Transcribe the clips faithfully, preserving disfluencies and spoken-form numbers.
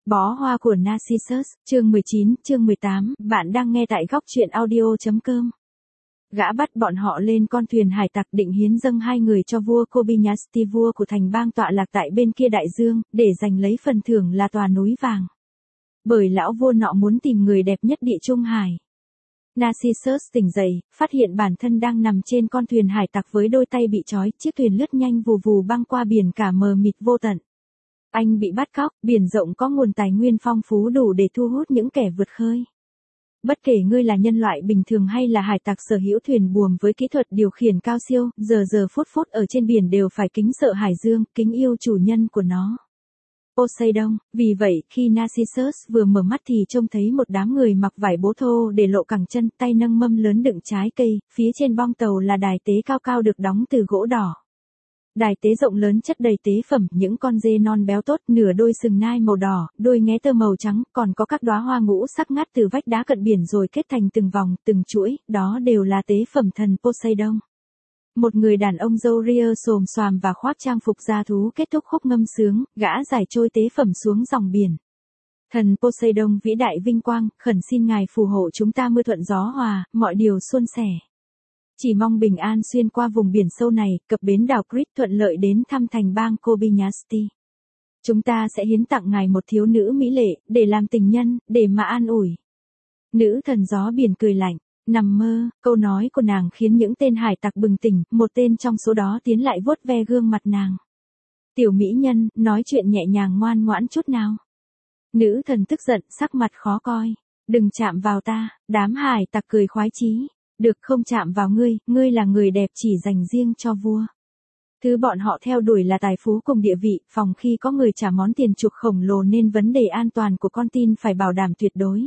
Bó hoa của Narcissus, chương mười chín, chương mười tám, bạn đang nghe tại góc truyện audio.com. Gã bắt bọn họ lên con thuyền hải tặc định hiến dâng hai người cho vua Kobayashiti, vua của thành bang tọa lạc tại bên kia đại dương, để giành lấy phần thưởng là tòa núi vàng. Bởi lão vua nọ muốn tìm người đẹp nhất địa trung hải. Narcissus tỉnh dậy, phát hiện bản thân đang nằm trên con thuyền hải tặc với đôi tay bị trói, chiếc thuyền lướt nhanh vù vù băng qua biển cả mờ mịt vô tận. Anh bị bắt cóc, biển rộng có nguồn tài nguyên phong phú đủ để thu hút những kẻ vượt khơi. Bất kể ngươi là nhân loại bình thường hay là hải tặc sở hữu thuyền buồm với kỹ thuật điều khiển cao siêu, giờ giờ phút phút ở trên biển đều phải kính sợ hải dương, kính yêu chủ nhân của nó. Poseidon, vì vậy khi Narcissus vừa mở mắt thì trông thấy một đám người mặc vải bố thô để lộ cẳng chân, tay nâng mâm lớn đựng trái cây, phía trên bong tàu là đài tế cao cao được đóng từ gỗ đỏ. Đài tế rộng lớn chất đầy tế phẩm, những con dê non béo tốt, nửa đôi sừng nai màu đỏ, đôi nghé tơ màu trắng, còn có các đóa hoa ngũ sắc ngắt từ vách đá cận biển rồi kết thành từng vòng, từng chuỗi, đó đều là tế phẩm thần Poseidon. Một người đàn ông râu ria xồm xoàm và khoác trang phục da thú kết thúc khúc ngâm sướng, gã giải trôi tế phẩm xuống dòng biển. Thần Poseidon vĩ đại vinh quang, khẩn xin ngài phù hộ chúng ta mưa thuận gió hòa, mọi điều suôn sẻ. Chỉ mong bình an xuyên qua vùng biển sâu này, cập bến đảo Crete thuận lợi đến thăm thành bang Kobayashiti. Chúng ta sẽ hiến tặng ngài một thiếu nữ mỹ lệ, để làm tình nhân, để mà an ủi. Nữ thần gió biển cười lạnh, nằm mơ, câu nói của nàng khiến những tên hải tặc bừng tỉnh, một tên trong số đó tiến lại vuốt ve gương mặt nàng. Tiểu mỹ nhân, nói chuyện nhẹ nhàng ngoan ngoãn chút nào. Nữ thần tức giận, sắc mặt khó coi. Đừng chạm vào ta, đám hải tặc cười khoái chí. Được, không chạm vào ngươi, ngươi là người đẹp chỉ dành riêng cho vua. Thứ bọn họ theo đuổi là tài phú cùng địa vị, phòng khi có người trả món tiền chuộc khổng lồ nên vấn đề an toàn của con tin phải bảo đảm tuyệt đối.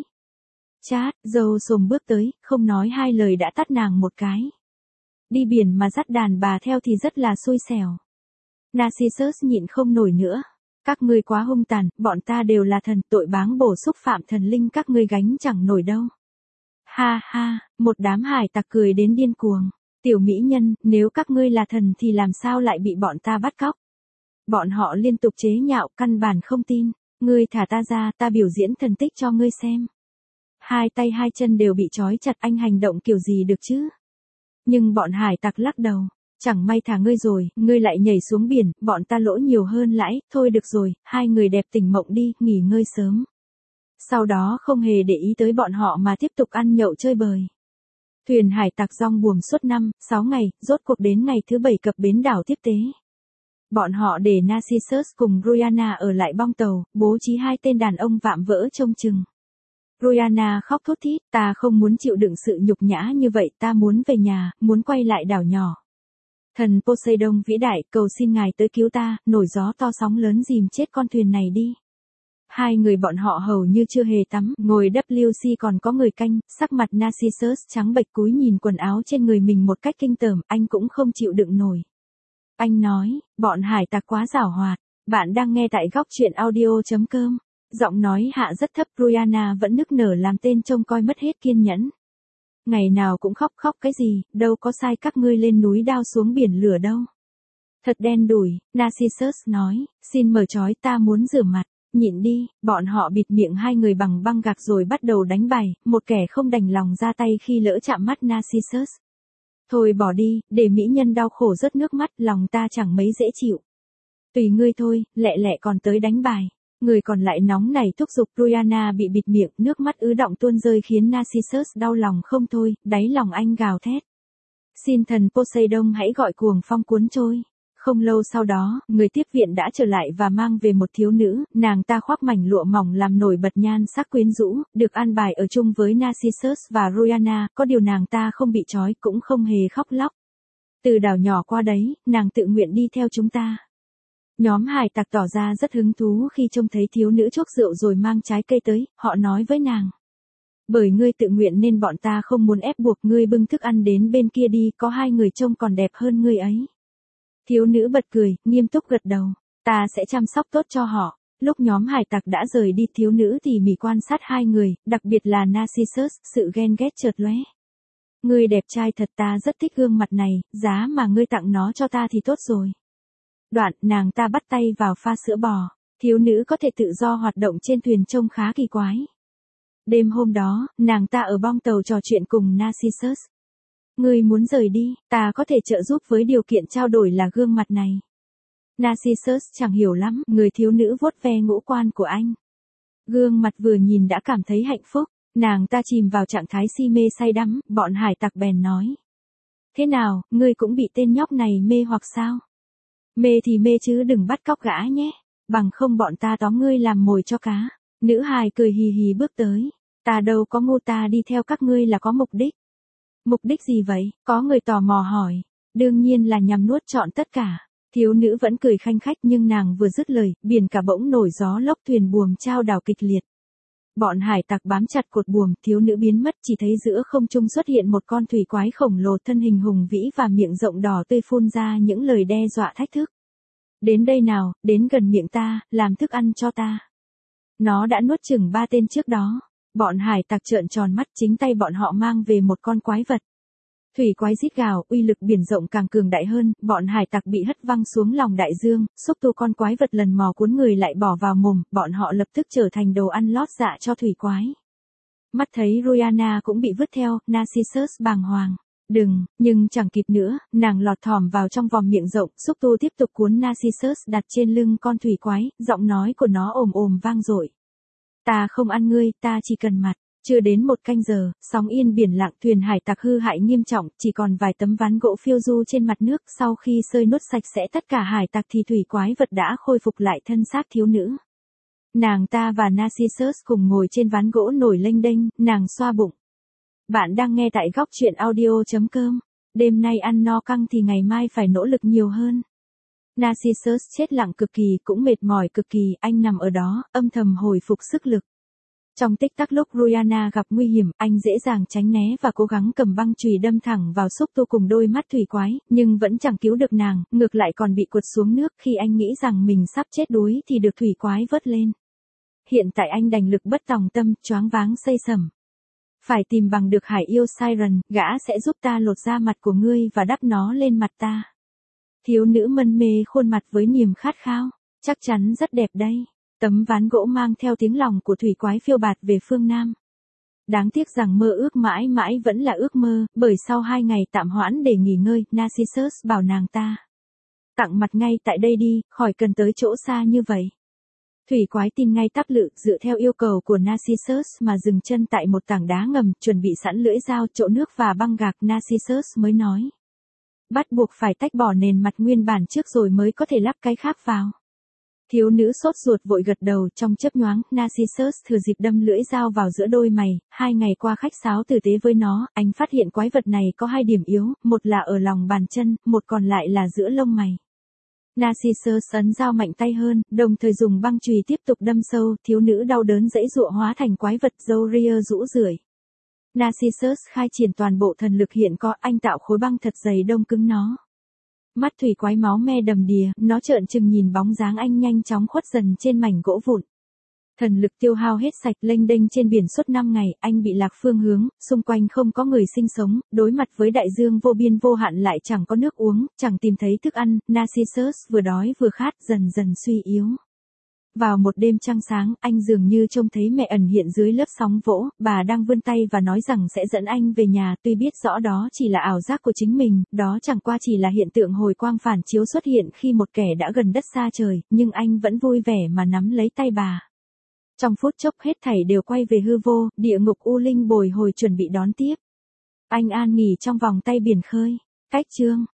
Chát, dâu xồm bước tới, không nói hai lời đã tát nàng một cái. Đi biển mà dắt đàn bà theo thì rất là xui xẻo. Narcissus nhịn không nổi nữa. Các ngươi quá hung tàn, bọn ta đều là thần, tội báng bổ xúc phạm thần linh các ngươi gánh chẳng nổi đâu. Ha ha, một đám hải tặc cười đến điên cuồng. Tiểu mỹ nhân, nếu các ngươi là thần thì làm sao lại bị bọn ta bắt cóc? Bọn họ liên tục chế nhạo, căn bản không tin. Ngươi thả ta ra, ta biểu diễn thần tích cho ngươi xem. Hai tay hai chân đều bị trói chặt, anh hành động kiểu gì được chứ? Nhưng bọn hải tặc lắc đầu. Chẳng may thả ngươi rồi, ngươi lại nhảy xuống biển, bọn ta lỗ nhiều hơn lãi, thôi được rồi, hai người đẹp tỉnh mộng đi, nghỉ ngơi sớm. Sau đó không hề để ý tới bọn họ mà tiếp tục ăn nhậu chơi bời. Thuyền hải tặc rong buồm suốt năm, sáu ngày, rốt cuộc đến ngày thứ bảy cập bến đảo tiếp tế. Bọn họ để Narcissus cùng Ruiana ở lại bong tàu, bố trí hai tên đàn ông vạm vỡ trông chừng. Ruiana khóc thút thít, ta không muốn chịu đựng sự nhục nhã như vậy, ta muốn về nhà, muốn quay lại đảo nhỏ. Thần Poseidon vĩ đại, cầu xin ngài tới cứu ta, nổi gió to sóng lớn dìm chết con thuyền này đi. Hai người bọn họ hầu như chưa hề tắm, ngồi vê kép còn có người canh, sắc mặt Narcissus trắng bệch cúi nhìn quần áo trên người mình một cách kinh tởm, anh cũng không chịu đựng nổi. Anh nói, bọn hải tặc quá giảo hoạt, bạn đang nghe tại góc truyện audio.com. Giọng nói hạ rất thấp, Ruiana vẫn nức nở làm tên trông coi mất hết kiên nhẫn. Ngày nào cũng khóc khóc cái gì, đâu có sai các ngươi lên núi đao xuống biển lửa đâu. Thật đen đủi, Narcissus nói, xin mở trói ta muốn rửa mặt. Nhịn đi, bọn họ bịt miệng hai người bằng băng gạc rồi bắt đầu đánh bài, một kẻ không đành lòng ra tay khi lỡ chạm mắt Narcissus. Thôi bỏ đi, để mỹ nhân đau khổ rớt nước mắt, lòng ta chẳng mấy dễ chịu. Tùy ngươi thôi, lẹ lẹ còn tới đánh bài. Người còn lại nóng nảy thúc giục, Ruiana bị bịt miệng, nước mắt ứ đọng tuôn rơi khiến Narcissus đau lòng không thôi, đáy lòng anh gào thét. Xin thần Poseidon hãy gọi cuồng phong cuốn trôi. Không lâu sau đó, người tiếp viện đã trở lại và mang về một thiếu nữ, nàng ta khoác mảnh lụa mỏng làm nổi bật nhan sắc quyến rũ, được an bài ở chung với Narcissus và Ruiana, có điều nàng ta không bị trói cũng không hề khóc lóc. Từ đảo nhỏ qua đấy, nàng tự nguyện đi theo chúng ta. Nhóm hải tặc tỏ ra rất hứng thú khi trông thấy thiếu nữ chuốc rượu rồi mang trái cây tới, họ nói với nàng. Bởi ngươi tự nguyện nên bọn ta không muốn ép buộc ngươi, bưng thức ăn đến bên kia đi, có hai người trông còn đẹp hơn ngươi ấy. Thiếu nữ bật cười, nghiêm túc gật đầu, ta sẽ chăm sóc tốt cho họ. Lúc nhóm hải tặc đã rời đi, thiếu nữ tỉ mỉ quan sát hai người, đặc biệt là Narcissus, sự ghen ghét chợt lóe. Ngươi đẹp trai thật, ta rất thích gương mặt này, giá mà ngươi tặng nó cho ta thì tốt rồi. Đoạn, nàng ta bắt tay vào pha sữa bò. Thiếu nữ có thể tự do hoạt động trên thuyền trông khá kỳ quái. Đêm hôm đó, nàng ta ở bong tàu trò chuyện cùng Narcissus. Ngươi muốn rời đi, ta có thể trợ giúp với điều kiện trao đổi là gương mặt này. Narcissus chẳng hiểu lắm, người thiếu nữ vuốt ve ngũ quan của anh. Gương mặt vừa nhìn đã cảm thấy hạnh phúc, nàng ta chìm vào trạng thái si mê say đắm, bọn hải tặc bèn nói. Thế nào, ngươi cũng bị tên nhóc này mê hoặc sao? Mê thì mê chứ đừng bắt cóc gã nhé, bằng không bọn ta tóm ngươi làm mồi cho cá. Nữ hài cười hì hì bước tới. Ta đâu có ngu, ta đi theo các ngươi là có mục đích. Mục đích gì vậy? Có người tò mò hỏi. Đương nhiên là nhằm nuốt trọn tất cả. Thiếu nữ vẫn cười khanh khách nhưng nàng vừa dứt lời, biển cả bỗng nổi gió lốc, thuyền buồm chao đảo kịch liệt. Bọn hải tặc bám chặt cột buồm, thiếu nữ biến mất, chỉ thấy giữa không trung xuất hiện một con thủy quái khổng lồ, thân hình hùng vĩ và miệng rộng đỏ tươi, phun ra những lời đe dọa thách thức. Đến đây nào, đến gần miệng ta, làm thức ăn cho ta. Nó đã nuốt chửng ba tên trước đó. Bọn hải tặc trợn tròn mắt, chính tay bọn họ mang về một con quái vật. Thủy quái rít gào, uy lực biển rộng càng cường đại hơn, bọn hải tặc bị hất văng xuống lòng đại dương, xúc tu con quái vật lần mò cuốn người lại bỏ vào mồm, bọn họ lập tức trở thành đồ ăn lót dạ cho thủy quái. Mắt thấy Rihanna cũng bị vứt theo, Narcissus bàng hoàng. Đừng, nhưng chẳng kịp nữa, nàng lọt thỏm vào trong vòng miệng rộng, xúc tu tiếp tục cuốn Narcissus đặt trên lưng con thủy quái, giọng nói của nó ồm ồm vang dội. Ta không ăn ngươi, ta chỉ cần mặt. Chưa đến một canh giờ, sóng yên biển lặng, thuyền hải tặc hư hại nghiêm trọng, chỉ còn vài tấm ván gỗ phiêu du trên mặt nước. Sau khi sơi nuốt sạch sẽ tất cả hải tặc thì thủy quái vật đã khôi phục lại thân xác thiếu nữ. Nàng ta và Narcissus cùng ngồi trên ván gỗ nổi lênh đênh, nàng xoa bụng. Bạn đang nghe tại góc truyện audio chấm com. Đêm nay ăn no căng thì ngày mai phải nỗ lực nhiều hơn. Narcissus chết lặng cực kỳ, cũng mệt mỏi cực kỳ, anh nằm ở đó, âm thầm hồi phục sức lực. Trong tích tắc lúc Rihanna gặp nguy hiểm, anh dễ dàng tránh né và cố gắng cầm băng chùy đâm thẳng vào xúc tu cùng đôi mắt thủy quái, nhưng vẫn chẳng cứu được nàng, ngược lại còn bị cuột xuống nước. Khi anh nghĩ rằng mình sắp chết đuối thì được thủy quái vớt lên. Hiện tại anh đành lực bất tòng tâm, choáng váng xây sẩm. Phải tìm bằng được hải yêu Siren, gã sẽ giúp ta lột da mặt của ngươi và đắp nó lên mặt ta. Thiếu nữ mân mê khuôn mặt với niềm khát khao, chắc chắn rất đẹp đây. Tấm ván gỗ mang theo tiếng lòng của thủy quái phiêu bạt về phương Nam. Đáng tiếc rằng mơ ước mãi mãi vẫn là ước mơ, bởi sau hai ngày tạm hoãn để nghỉ ngơi, Narcissus bảo nàng ta. Tặng mặt ngay tại đây đi, khỏi cần tới chỗ xa như vậy. Thủy quái tin ngay tắp lự, dựa theo yêu cầu của Narcissus mà dừng chân tại một tảng đá ngầm, chuẩn bị sẵn lưỡi dao, chậu nước và băng gạc. Narcissus mới nói. Bắt buộc phải tách bỏ nền mặt nguyên bản trước rồi mới có thể lắp cái khác vào. Thiếu nữ sốt ruột vội gật đầu, trong chớp nhoáng, Narcissus thừa dịp đâm lưỡi dao vào giữa đôi mày. Hai ngày qua khách sáo tử tế với nó, anh phát hiện quái vật này có hai điểm yếu, một là ở lòng bàn chân, một còn lại là giữa lông mày. Narcissus ấn dao mạnh tay hơn, đồng thời dùng băng chùy tiếp tục đâm sâu, thiếu nữ đau đớn giãy giụa hóa thành quái vật râu ria rũ rượi. Narcissus khai triển toàn bộ thần lực hiện có, anh tạo khối băng thật dày đông cứng nó. Mắt thủy quái máu me đầm đìa, nó trợn trừng nhìn bóng dáng anh nhanh chóng khuất dần trên mảnh gỗ vụn. Thần lực tiêu hao hết sạch, lênh đênh trên biển suốt năm ngày, anh bị lạc phương hướng, xung quanh không có người sinh sống, đối mặt với đại dương vô biên vô hạn lại chẳng có nước uống, chẳng tìm thấy thức ăn, Narcissus vừa đói vừa khát, dần dần suy yếu. Vào một đêm trăng sáng, anh dường như trông thấy mẹ ẩn hiện dưới lớp sóng vỗ, bà đang vươn tay và nói rằng sẽ dẫn anh về nhà, tuy biết rõ đó chỉ là ảo giác của chính mình, đó chẳng qua chỉ là hiện tượng hồi quang phản chiếu xuất hiện khi một kẻ đã gần đất xa trời, nhưng anh vẫn vui vẻ mà nắm lấy tay bà. Trong phút chốc hết thảy đều quay về hư vô, địa ngục u linh bồi hồi chuẩn bị đón tiếp. Anh an nghỉ trong vòng tay biển khơi. Cách chương